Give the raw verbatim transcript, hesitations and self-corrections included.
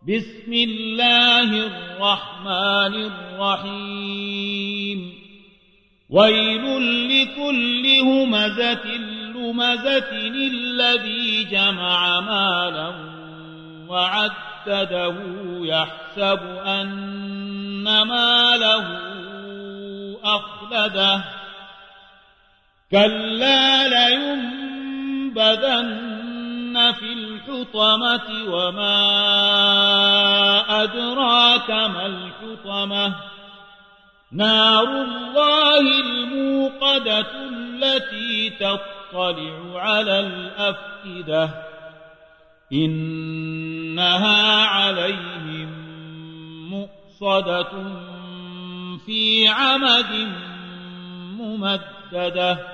بسم الله الرحمن الرحيم ويل لكل همزة لمزة الذي جمع مالا وعدده يحسب أن ماله أخلده كلا لينبذن في الحطمة وما أدراك ما الحطمة نار الله الموقدة التي تطلع على الأفئدة إنها عليهم مؤصدة في عمد ممددة.